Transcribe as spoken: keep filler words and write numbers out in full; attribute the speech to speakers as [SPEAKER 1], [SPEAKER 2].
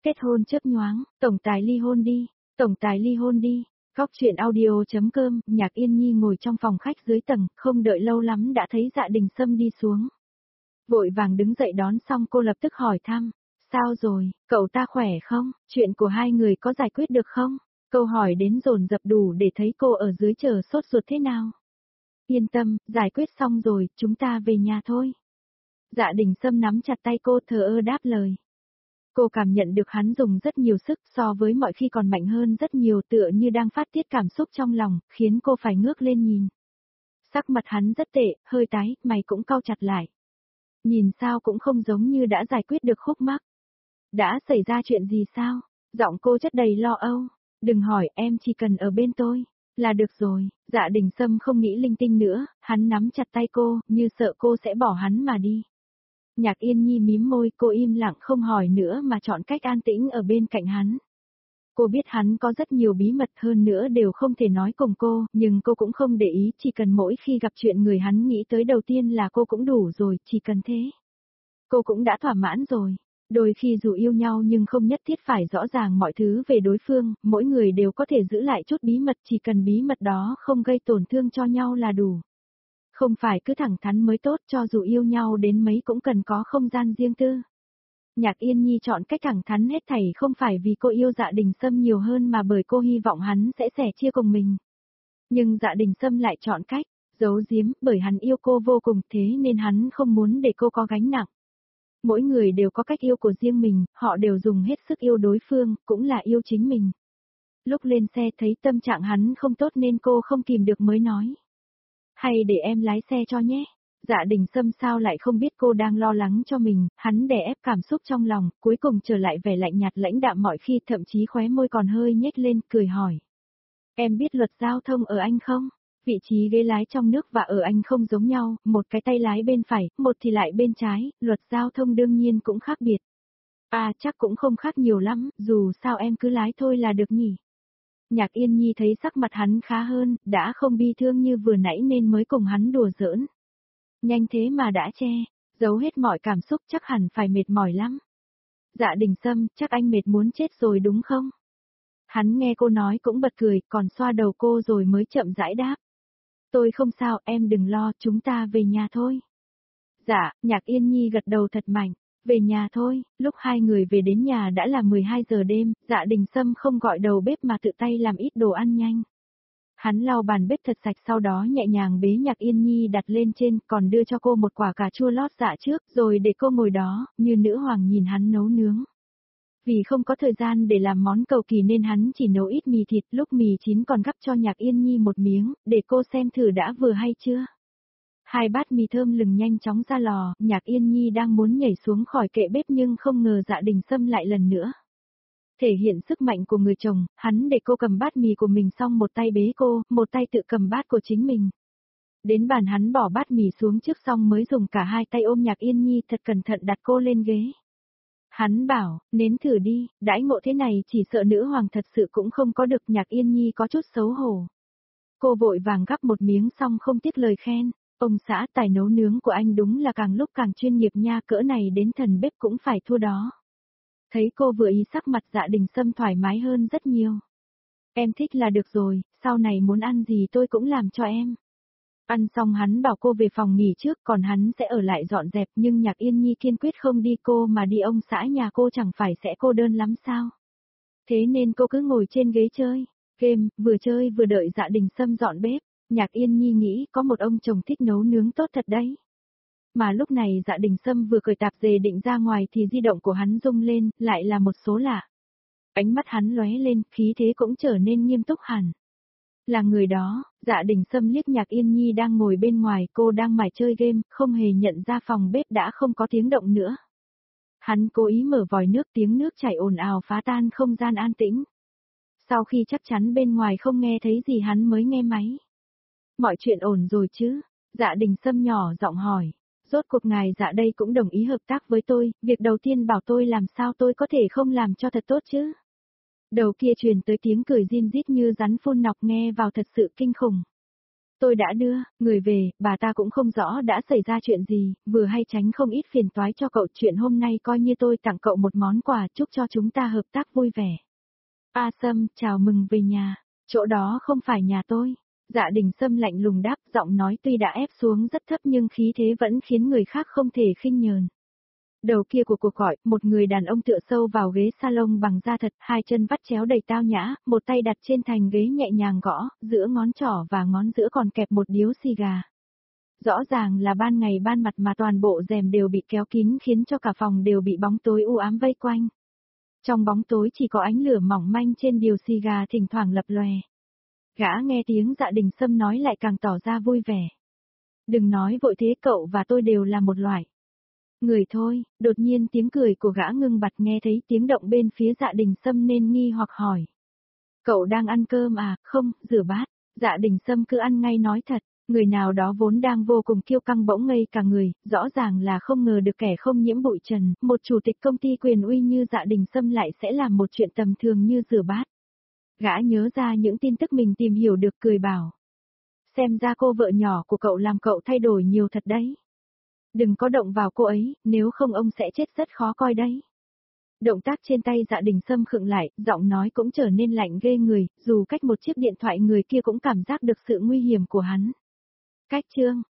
[SPEAKER 1] Kết hôn chớp nhoáng, tổng tài ly hôn đi, tổng tài ly hôn đi. Góc chuyện audio.com, Nhạc Yên Nhi ngồi trong phòng khách dưới tầng, không đợi lâu lắm đã thấy Dạ Đình Sâm đi xuống. Vội vàng đứng dậy đón xong cô lập tức hỏi thăm, sao rồi, cậu ta khỏe không, chuyện của hai người có giải quyết được không? Câu hỏi đến dồn dập đủ để thấy cô ở dưới chờ sốt ruột thế nào. Yên tâm, giải quyết xong rồi, chúng ta về nhà thôi. Dạ Đình Sâm nắm chặt tay cô thờ ơ đáp lời. Cô cảm nhận được hắn dùng rất nhiều sức so với mọi khi còn mạnh hơn rất nhiều tựa như đang phát tiết cảm xúc trong lòng, khiến cô phải ngước lên nhìn. Sắc mặt hắn rất tệ, hơi tái, mày cũng cau chặt lại. Nhìn sao cũng không giống như đã giải quyết được khúc mắc. Đã xảy ra chuyện gì sao? Giọng cô chất đầy lo âu. Đừng hỏi, em chỉ cần ở bên tôi, là được rồi. Dạ Đình Sâm không nghĩ linh tinh nữa, hắn nắm chặt tay cô, như sợ cô sẽ bỏ hắn mà đi. Nhạc Yên Nhi mím môi, cô im lặng không hỏi nữa mà chọn cách an tĩnh ở bên cạnh hắn. Cô biết hắn có rất nhiều bí mật hơn nữa đều không thể nói cùng cô, nhưng cô cũng không để ý, chỉ cần mỗi khi gặp chuyện người hắn nghĩ tới đầu tiên là cô cũng đủ rồi, chỉ cần thế. Cô cũng đã thỏa mãn rồi. Đôi khi dù yêu nhau nhưng không nhất thiết phải rõ ràng mọi thứ về đối phương, mỗi người đều có thể giữ lại chút bí mật, chỉ cần bí mật đó không gây tổn thương cho nhau là đủ. Không phải cứ thẳng thắn mới tốt, cho dù yêu nhau đến mấy cũng cần có không gian riêng tư. Nhạc Yên Nhi chọn cách thẳng thắn hết thảy không phải vì cô yêu Dạ Đình Sâm nhiều hơn mà bởi cô hy vọng hắn sẽ sẻ chia cùng mình. Nhưng Dạ Đình Sâm lại chọn cách giấu giếm, bởi hắn yêu cô vô cùng, thế nên hắn không muốn để cô có gánh nặng. Mỗi người đều có cách yêu của riêng mình, họ đều dùng hết sức yêu đối phương, cũng là yêu chính mình. Lúc lên xe thấy tâm trạng hắn không tốt nên cô không kìm được mới nói. Hay để em lái xe cho nhé. Dạ Đình Sâm sao lại không biết cô đang lo lắng cho mình, hắn đè ép cảm xúc trong lòng, cuối cùng trở lại vẻ lạnh nhạt lãnh đạm mọi khi, thậm chí khóe môi còn hơi nhếch lên, cười hỏi. Em biết luật giao thông ở Anh không? Vị trí ghế lái trong nước và ở Anh không giống nhau, một cái tay lái bên phải, một thì lại bên trái, luật giao thông đương nhiên cũng khác biệt. À chắc cũng không khác nhiều lắm, dù sao em cứ lái thôi là được nhỉ. Nhạc Yên Nhi thấy sắc mặt hắn khá hơn, đã không bi thương như vừa nãy nên mới cùng hắn đùa giỡn. Nhanh thế mà đã che, giấu hết mọi cảm xúc chắc hẳn phải mệt mỏi lắm. Dạ Đình Sâm, chắc anh mệt muốn chết rồi đúng không? Hắn nghe cô nói cũng bật cười, còn xoa đầu cô rồi mới chậm rãi đáp. Tôi không sao, em đừng lo, chúng ta về nhà thôi. Dạ, Nhạc Yên Nhi gật đầu thật mạnh. Về nhà thôi, lúc hai người về đến nhà đã là mười hai giờ đêm, Dạ Đình Sâm không gọi đầu bếp mà tự tay làm ít đồ ăn nhanh. Hắn lau bàn bếp thật sạch sau đó nhẹ nhàng bế Nhạc Yên Nhi đặt lên trên, còn đưa cho cô một quả cà chua lót dạ trước, rồi để cô ngồi đó, như nữ hoàng nhìn hắn nấu nướng. Vì không có thời gian để làm món cầu kỳ nên hắn chỉ nấu ít mì thịt, lúc mì chín còn gắp cho Nhạc Yên Nhi một miếng, để cô xem thử đã vừa hay chưa. Hai bát mì thơm lừng nhanh chóng ra lò, Nhạc Yên Nhi đang muốn nhảy xuống khỏi kệ bếp nhưng không ngờ Dạ Đình Sâm lại lần nữa. Thể hiện sức mạnh của người chồng, hắn để cô cầm bát mì của mình xong một tay bế cô, một tay tự cầm bát của chính mình. Đến bàn hắn bỏ bát mì xuống trước xong mới dùng cả hai tay ôm Nhạc Yên Nhi thật cẩn thận đặt cô lên ghế. Hắn bảo, nếm thử đi, đãi ngộ thế này chỉ sợ nữ hoàng thật sự cũng không có được. Nhạc Yên Nhi có chút xấu hổ. Cô vội vàng gắp một miếng xong không tiếc lời khen. Ông xã, tài nấu nướng của anh đúng là càng lúc càng chuyên nghiệp nha, cỡ này đến thần bếp cũng phải thua đó. Thấy cô vừa ý sắc mặt Dạ Đình Sâm thoải mái hơn rất nhiều. Em thích là được rồi, sau này muốn ăn gì tôi cũng làm cho em. Ăn xong hắn bảo cô về phòng nghỉ trước, còn hắn sẽ ở lại dọn dẹp, nhưng Nhạc Yên Nhi kiên quyết không đi, cô mà đi ông xã nhà cô chẳng phải sẽ cô đơn lắm sao. Thế nên cô cứ ngồi trên ghế chơi game, vừa chơi vừa đợi Dạ Đình Sâm dọn bếp. Nhạc Yên Nhi nghĩ có một ông chồng thích nấu nướng tốt thật đấy. Mà lúc này Dạ Đình Sâm vừa cởi tạp dề định ra ngoài thì di động của hắn rung lên, lại là một số lạ. Ánh mắt hắn lóe lên, khí thế cũng trở nên nghiêm túc hẳn. Là người đó. Dạ Đình Sâm liếc Nhạc Yên Nhi đang ngồi bên ngoài, cô đang mải chơi game, không hề nhận ra phòng bếp đã không có tiếng động nữa. Hắn cố ý mở vòi nước, tiếng nước chảy ồn ào phá tan không gian an tĩnh. Sau khi chắc chắn bên ngoài không nghe thấy gì hắn mới nghe máy. Mọi chuyện ổn rồi chứ? Dạ Đình Sâm nhỏ giọng hỏi. Rốt cuộc ngài Dạ đây cũng đồng ý hợp tác với tôi, việc đầu tiên bảo tôi làm sao tôi có thể không làm cho thật tốt chứ? Đầu kia truyền tới tiếng cười rin rít như rắn phun nọc, nghe vào thật sự kinh khủng. Tôi đã đưa, người về, bà ta cũng không rõ đã xảy ra chuyện gì, vừa hay tránh không ít phiền toái cho cậu, chuyện hôm nay coi như tôi tặng cậu một món quà, chúc cho chúng ta hợp tác vui vẻ. A Sâm, chào mừng về nhà, chỗ đó không phải nhà tôi. Dạ Đình Sâm lạnh lùng đáp, giọng nói tuy đã ép xuống rất thấp nhưng khí thế vẫn khiến người khác không thể khinh nhờn. Đầu kia của cuộc gọi, một người đàn ông tựa sâu vào ghế salon bằng da thật, hai chân vắt chéo đầy tao nhã, một tay đặt trên thành ghế nhẹ nhàng gõ, giữa ngón trỏ và ngón giữa còn kẹp một điếu xì gà. Rõ ràng là ban ngày ban mặt mà toàn bộ rèm đều bị kéo kín khiến cho cả phòng đều bị bóng tối u ám vây quanh. Trong bóng tối chỉ có ánh lửa mỏng manh trên điếu xì gà thỉnh thoảng lập lòe. Gã nghe tiếng Dạ Đình Sâm nói lại càng tỏ ra vui vẻ. Đừng nói vội thế, cậu và tôi đều là một loại người thôi. Đột nhiên tiếng cười của gã ngưng bặt, nghe thấy tiếng động bên phía Dạ Đình Sâm nên nghi hoặc hỏi. Cậu đang ăn cơm à? Không, rửa bát. Dạ Đình Sâm cứ ăn ngay nói thật. Người nào đó vốn đang vô cùng kiêu căng bỗng ngây cả người, rõ ràng là không ngờ được kẻ không nhiễm bụi trần, một chủ tịch công ty quyền uy như Dạ Đình Sâm lại sẽ làm một chuyện tầm thường như rửa bát. Gã nhớ ra những tin tức mình tìm hiểu được, cười bảo. Xem ra cô vợ nhỏ của cậu làm cậu thay đổi nhiều thật đấy. Đừng có động vào cô ấy, nếu không ông sẽ chết rất khó coi đấy. Động tác trên tay Dạ Đình Sâm khựng lại, giọng nói cũng trở nên lạnh ghê người, dù cách một chiếc điện thoại người kia cũng cảm giác được sự nguy hiểm của hắn. Cách chương,